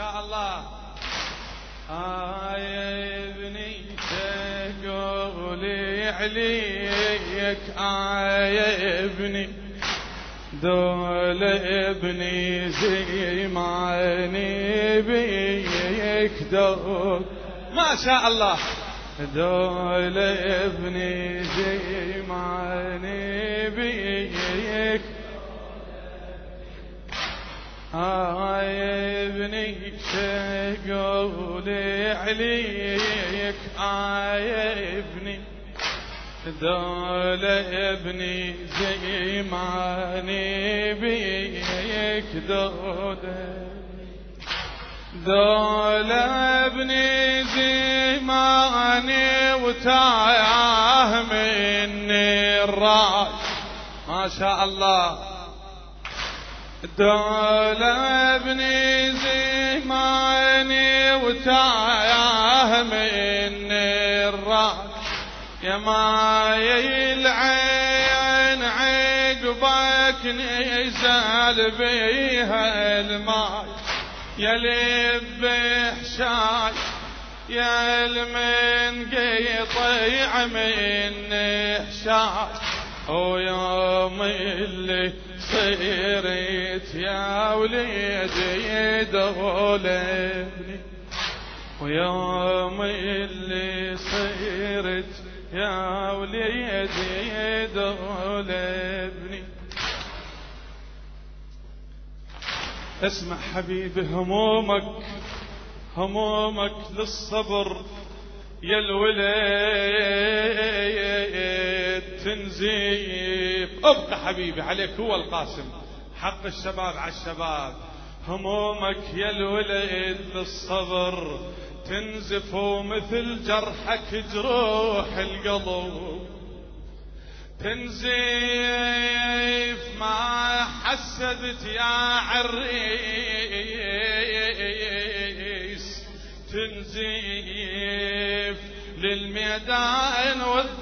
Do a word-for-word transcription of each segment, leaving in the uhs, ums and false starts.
شاء الله. آي ابني تقولي عليك آي ابني دول ابني زي معني بيك دول ما شاء الله دول ابني زي معني بيك هاي ابني تقولي عليك هاي ابني دول ابني زي معني بيك دول دول ابني زي معني وتايه مني الراي ما شاء الله دول ابني زي معني وتايه مني الراي يا ماي العين عقبك نزل بيها الماي يا لب حشاي يا المن قيطيع من حشاي ويوم اللي صيرت يا وليدي دول ابني ويوم اللي صيرت يا وليدي دول ابني. اسمع حبيبي همومك همومك للصبر يا الوليد تنزيب ابقى حبيبي عليك هو القاسم حق الشباب على الشباب همومك يا الوليد للصبر تنزف مثل جرحك جروح القلب تنزف ما حسبت يا عريس تنزف للميدان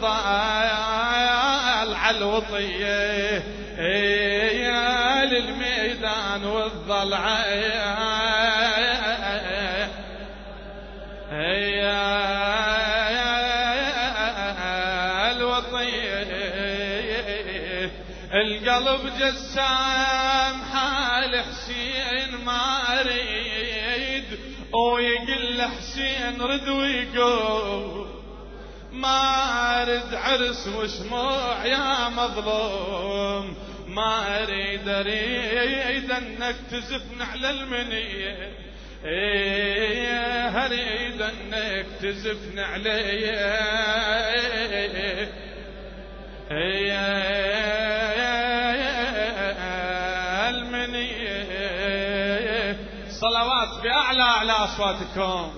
والضال على الوطية يا للميدان والضلع يا الوطية القلب جسام حال حسين ما اريد ويقل حسين رد ويقول ما اريد عرس وشموع يا مظلوم ما اريد اريد انك تزفن على المنيه ايه اريد انك تزفن علي المنيه صلوات باعلى اعلى اصواتكم.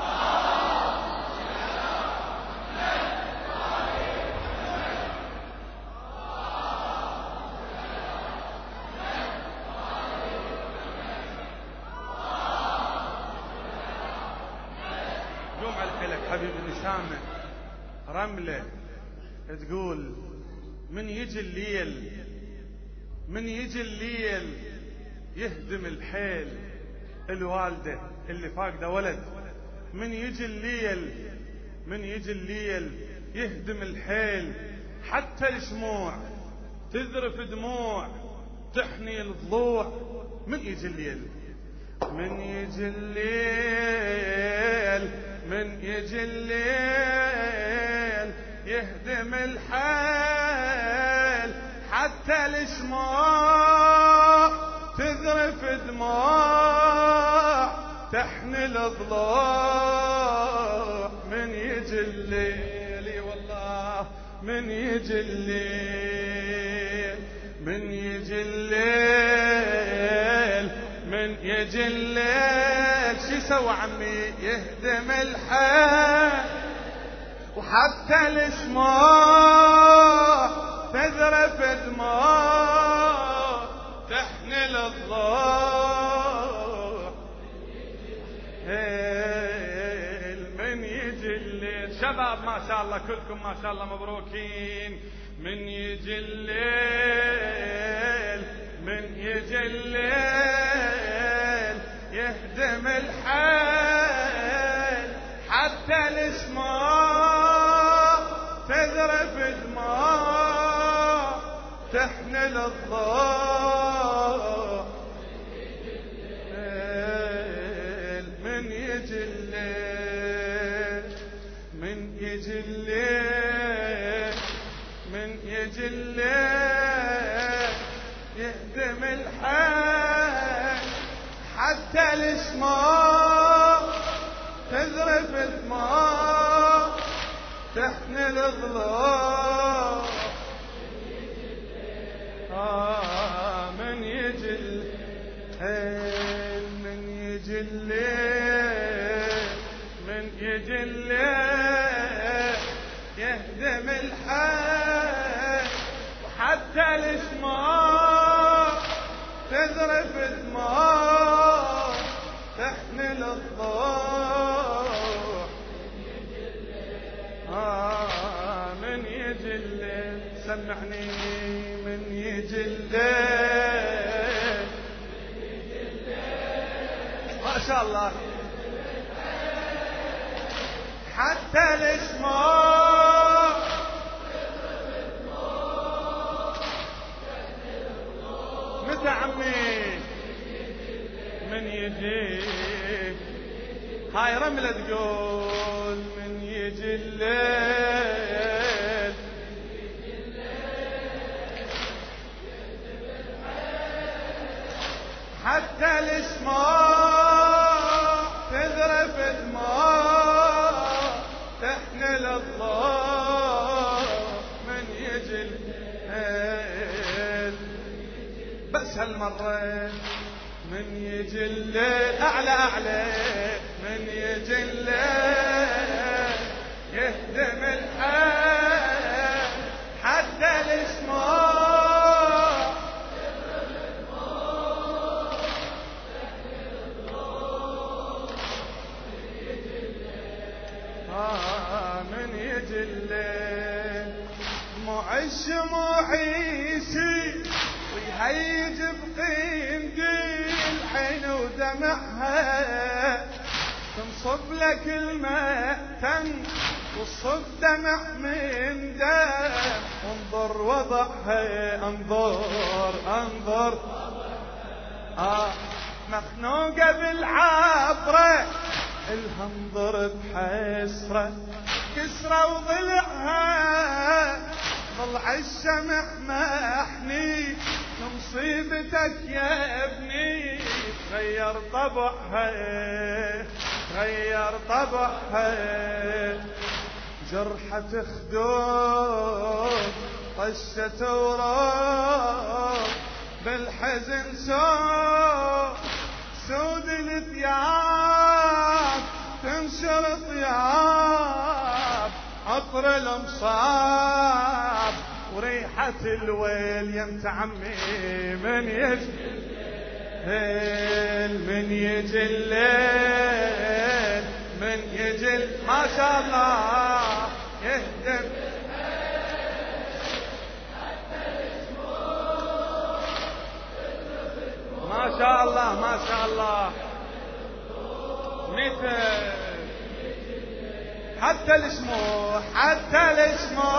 حبيبي نسامة رملة تقول من يجي الليل من يجي الليل يهدم الحيل الوالدة اللي فاقدة ولد من يجي الليل من يجي الليل يهدم الحيل حتى الشموع تذرف دموع تحني الضلوع من يجي الليل من يجي الليل من يجي الليل يهدم الحيل حتى الشموع تذرف دموع تحني الضلوع من يجي الليل والله من يجي الليل من يجي الليل من يجي الليل شي سوى عمي يهدم الحيل وحتى الشموع تذرف دموع تحني الضلوع من يجي الليل شباب ما شاء الله كلكم ما شاء الله مبروكين من يجي الليل من يجي الليل يهدم الحيل حتى الاسماء تذرف دماء تحمل الضوء من يجي الليل من يجي الليل من يجي الليل يهدم الحيل حتى الاسماء تذرف دماء تحمل الضوء آه من يجي الليل من يجي الليل من يجي الليل يهدم الحيل وحتى الاسماء تذرف دماء تحمل الضوء آه من يجي الليل سمعني من يجي الليل ما شاء الله حتى الاسماء متى عمي من يجي هاي رملة تقول من يجي الليل حتى الاسماء تذرف دماء تحمل الضوء من يجي الليل بس هالمرة من يجي الليل أعلى أعلى من يجي الليل يهدم الحيل حتى الاسماء آه من يجي الليل دموع الشموع يسيل ويهيج بقنديل عين ودمعها تنصب لك المأتم والصب دمع من دم انظر وضعها انظر انظر آه مخنوقة بالعبرة الهنظر بحسرة كسرة وضلعها ضلع الشمع محني مصيبتك يا ابني غير طبعها غير طبعها جرحة خدود طشة وراق بالحزن سود سود الثياب تنشر طياب عطر المصاب وريحة الويل يمت عمي من يجي الليل من يجي الليل من يجي ما شاء الله يهدم ما شاء الله ما شاء الله مثل حتى الاسمه حتى الاسمه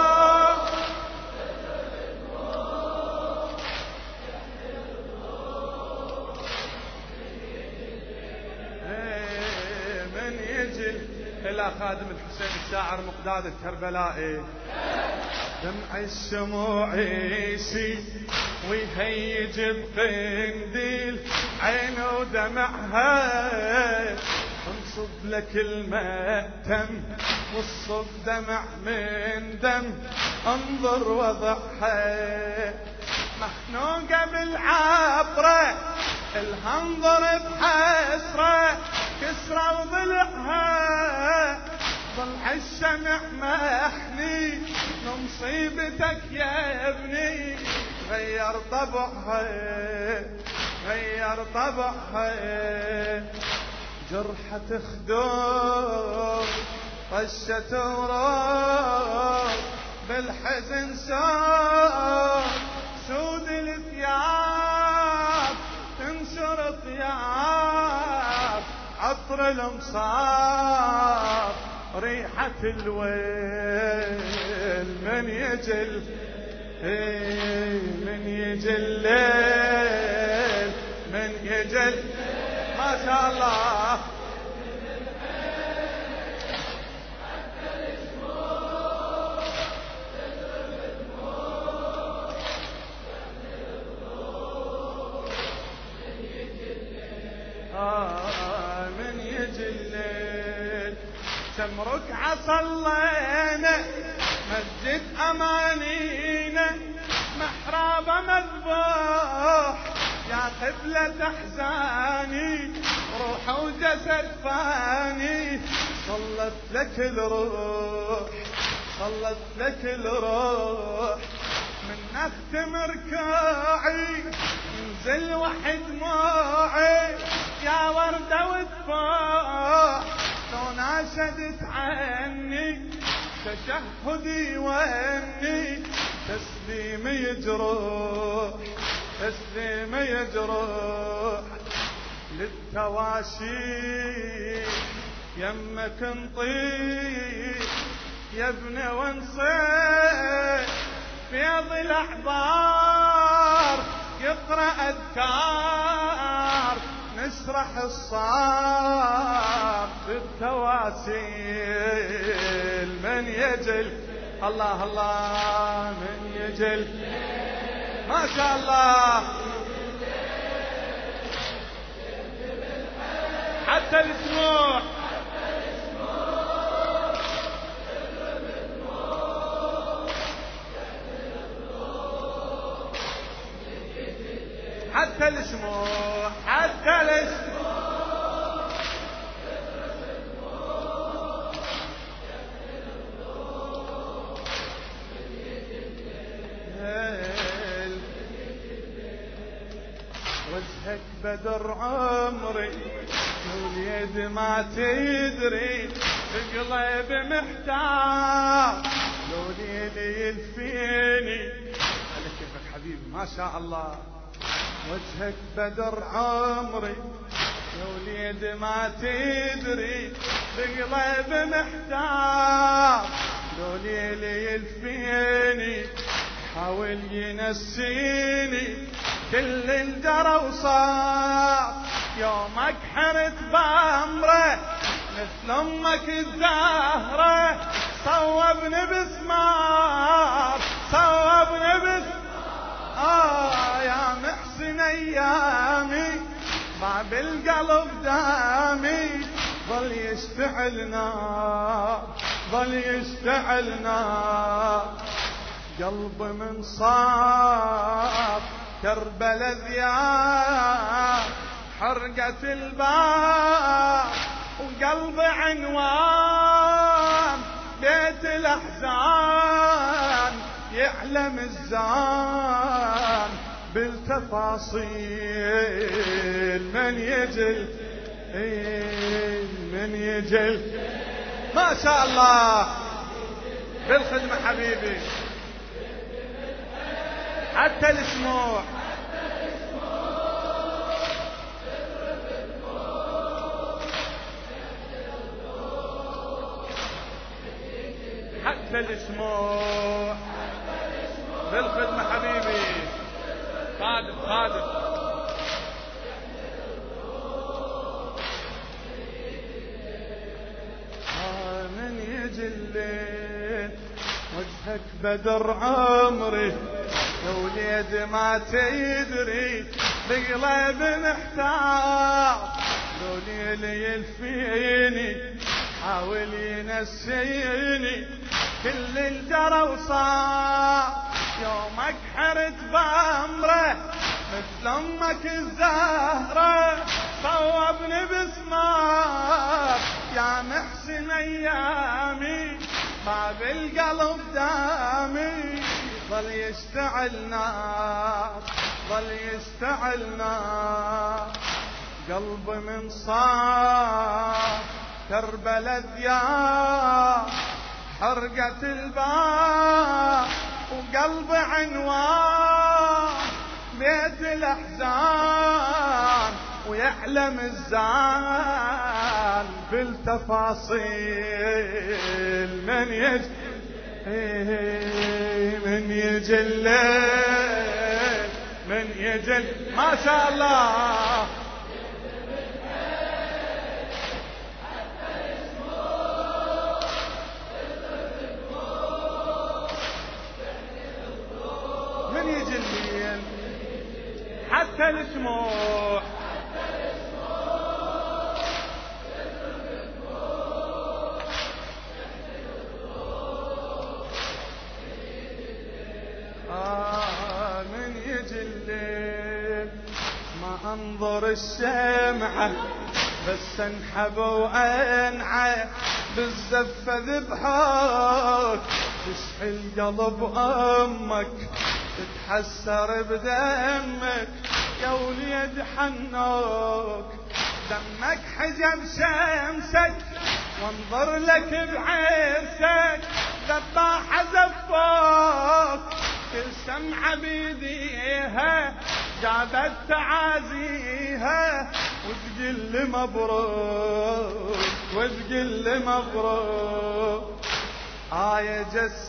من يجي إلى خادم الحسين الشاعر مقداد الكربلائي دمع الشموع يسي ويهيج بقنديل عينه ودمعها انصب لك المأتم والصب دمع من دم انظر وضعها مخنوقة بالعبرة الهنظر بحسرة كسرة وضلعها ضلع الشمع محني مصيبتك يا ابني غير طبعها غير طبعها جرحة خدود طشة وراق بالحزن سود سود الثياب تنشر طياب عطر الامصار ريحة الويل من يجل من يجي الليل من يجي ما شاء الله آه من يجي الليل تمرق عصلينا مسجد أمانينا محراب مذبوح يا قبلة أحزاني روح وجسد فاني صلت لك الروح صلت لك الروح من أختم ركوعي ينزل وحد دموعي يا وردة وتفاح لو ناشدت عني تشهدي واني تسليم يجروح تسليم يجروح للتواشي يمك نطير يا ابن ونصير بيض الاحبار يقرأ اذكار نشرح الصار بالتواسيل من يجل الله الله من يجل ما شاء الله حتى الاسبوع حتى الاسبوع حتى الاسبوع وجهك بدر عمري واليد ما تدري بقلب محتار لو ليلي يلفيني على كيفك حبيبي ما شاء الله وجهك بدر عمري واليد ما تدري بقلب محتار لو ليلي يلفيني حاول ينسيني كل الجرى وصار يومك حرت بامره مثل امك الزهره صوبني بسمار صوبني بسمار آه يا محسن ايامي ما بالقلب دامي ظل يشتعل نار ظل يشتعل نار قلب من صار كربلا ذياب حرقة الباب وقلب عنوان بيت الأحزان يعلم الزان بالتفاصيل من يجل من يجل ما شاء الله بالخدمة حبيبي حتى الاسموع حتى الاسموع بالخدمة حبيبي خادم خادم آه من يجي الليل وجهك بدر عمري وليد ما تدري بقلب محتار لو ليلي يلفيني حاول ينسيني كل الجرى وصار يومك حرت بامره مثل امك الزهره صوبني بسمار يا محسن ايامي ما بالقلب دامي ظل يشتعل نار ظل يشتعل نار قلب من صار كربلا ذياب حرقة الباب وقلب عنوان بيت الأحزان ويعلم الزان بالتفاصيل. من يجي من يجي الليل من يجي ما شاء الله من يجي الليل حتى الشموع آه من يجي الليل ما انظر الشمعة بس انحب وانعى بالزفة ذبحك تشحي قلب امك تتحسر بدمك يا وليد حنوك دمك حجب شمسك وانظر لك بعرسك ذباح زفوك كل سمعة بيديها جابت تعازيها وتقل مبروك وتقل مبروك. آه يا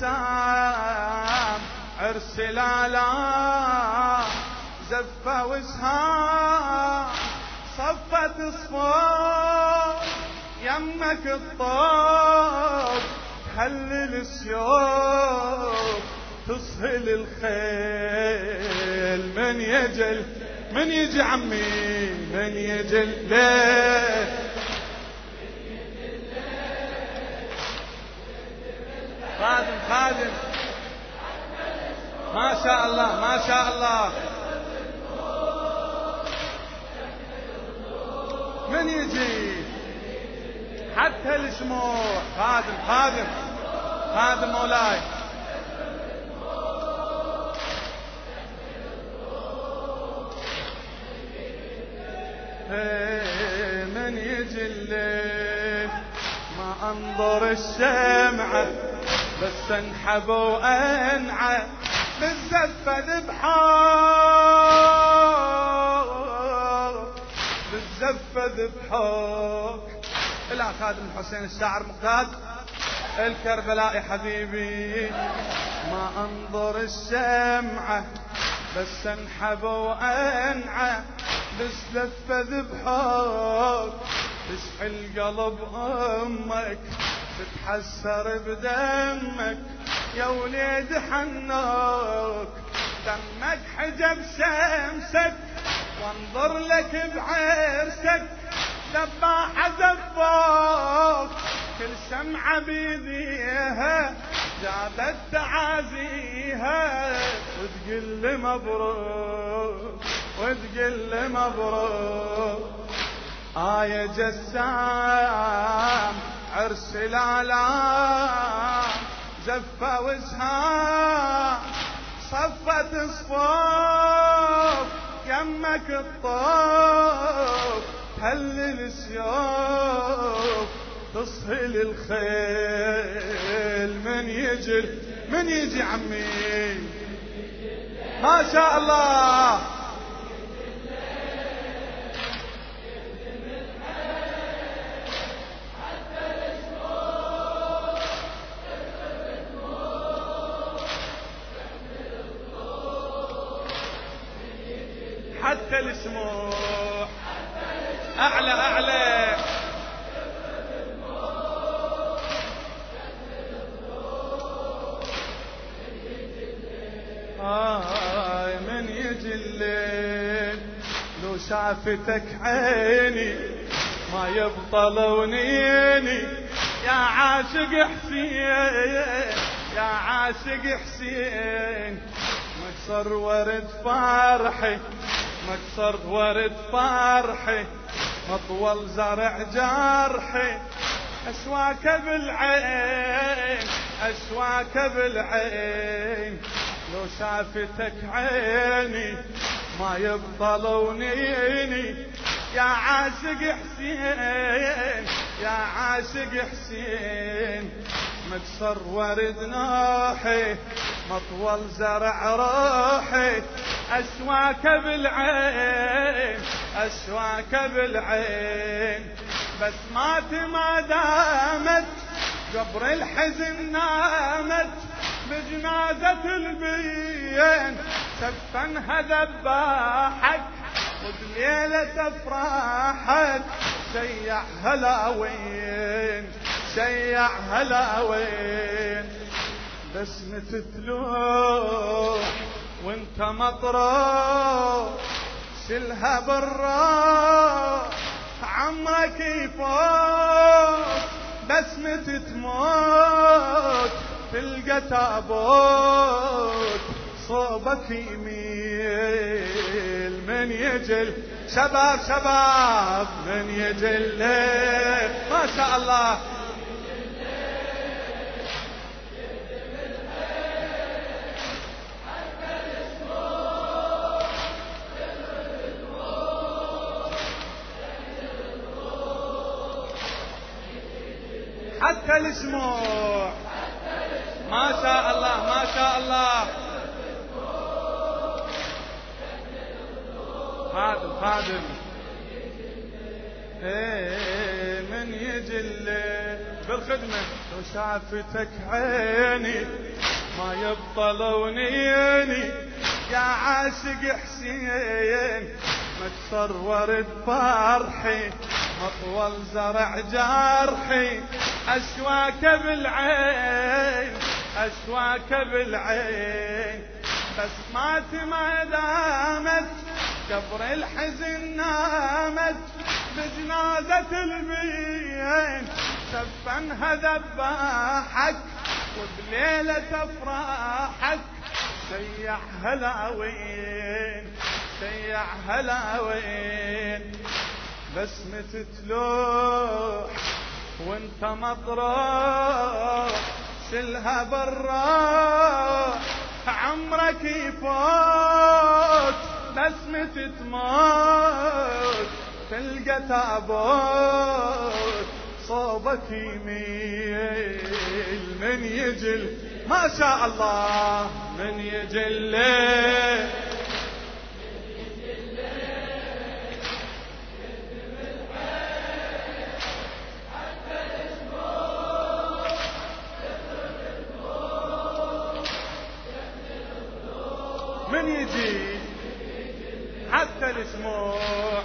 جسام عرس الآلام زفة وسهام صفت صفوف يمك الطوف تهلل السيوف تسهل الخيل. من يجل من يجي عمي من يجل ليه خادم خادم ما شاء الله ما شاء الله من يجي حتى الشموع خادم خادم خادم مولاي من يجي الليل ما انظر الشمعة بس انحب وانعى بالزفة ذبحوك بالزفة ذبحوك. الى خادم الحسين الشاعر مقتاد الكربلائي حبيبي ما انظر الشمعة بس انحب وانعى بالزفة ذبحوك تشحي القلب امك تتحسر بدمك يا وليد حنوك دمك حجب شمسك وانظر لك بعرسك ذباح زفوك كل شمعة بيديها جابت تعازيها وتقل مبروك وتقل مبروك. آه يا جسام عرس الآلام زفة وسهام صفت صفوف يمك الطوف تهلل السيوف تصهل الخيل. من يجي من يجي عمي ما شاء الله حتى الشموع أعلى أعلى آه من يجي الليل لو شافتك عيني ما يبطل ونيني يا عاشق حسين يا عاشق حسين مكسر ورد فرحي مكسر ورد فرحي مطول زرع جرحي أشواك بالعين أشواك بالعين لو شافتك عيني ما يبطل ونيني يا عاشق حسين يا عاشق حسين مكسر ورد ناحي مطول زرع روحي أشواك بالعين أشواك بالعين بس مات ما دامت قبر الحزن نامت بجنازة البين سفنها ذباحك وبليلة افراحك شيع هلاوين شيع هلاوين بسمة تلوح وانت مطروح شلها بالروح عمرك يفوت بسمة تموت تلقى تابوت صوبك يميل من يجل شباب شباب من يجل ما شاء الله حتى الاسموع ما شاء الله ما شاء الله خادم خادم ايه من يجل بالخدمة لو شافتك عيني ما يبطل ونيني يا عاشق حسين ما تصور بفرحي مطول زرع جرحي أشواك بالعين أشواك بالعين بس مات ما دامت قبر الحزن نامت بجنازة البين سفنها ذباحك وبليلة افراحك شيع هلاوين شيع هلاوين بسمة تلوح وانت مطروح شلها بالروح عمرك يفوت بسمة تموت تلقى تابوت صوبك يميل من يجل ما شاء الله من يجل من يجي حتى الاسموع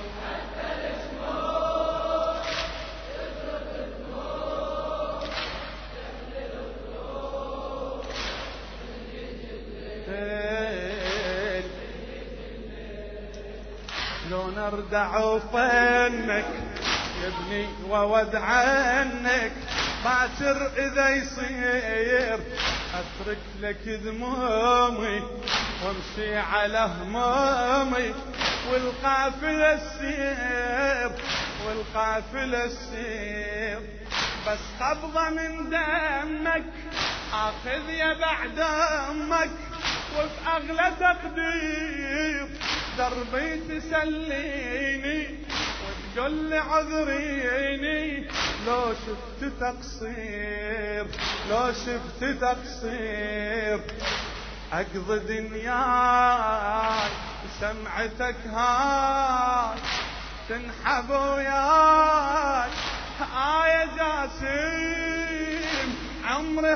لو نردع فنك يا ابني وود عنك باكر اذا يصير اترك لك ذمومي وامشي على همومي والقافلة السير والقافلة السير بس قبضة من دمك اخذ يا بعد امك وفي اغلى تقدير دربي تسليني وتقول لي عذريني لو شفت تقصير لو شفت تقصير اقضي دنياي سمعتك هاي تنحب وياي آية جاسم عمري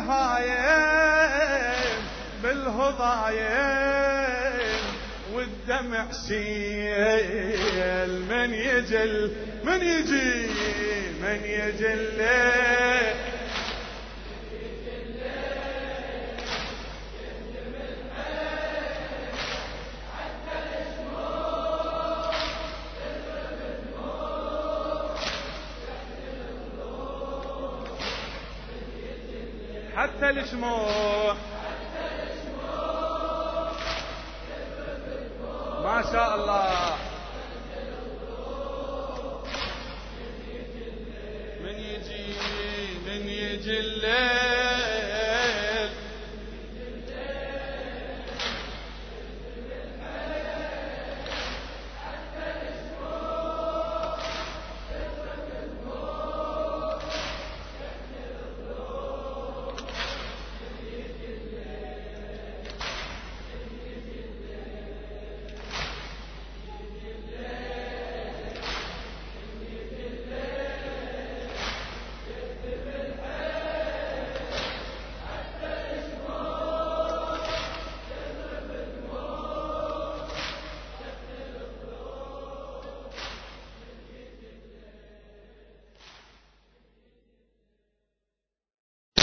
هايم بالهضايم والدمع سيل من يجل من يجي من يجل حتى الشموع ما شاء الله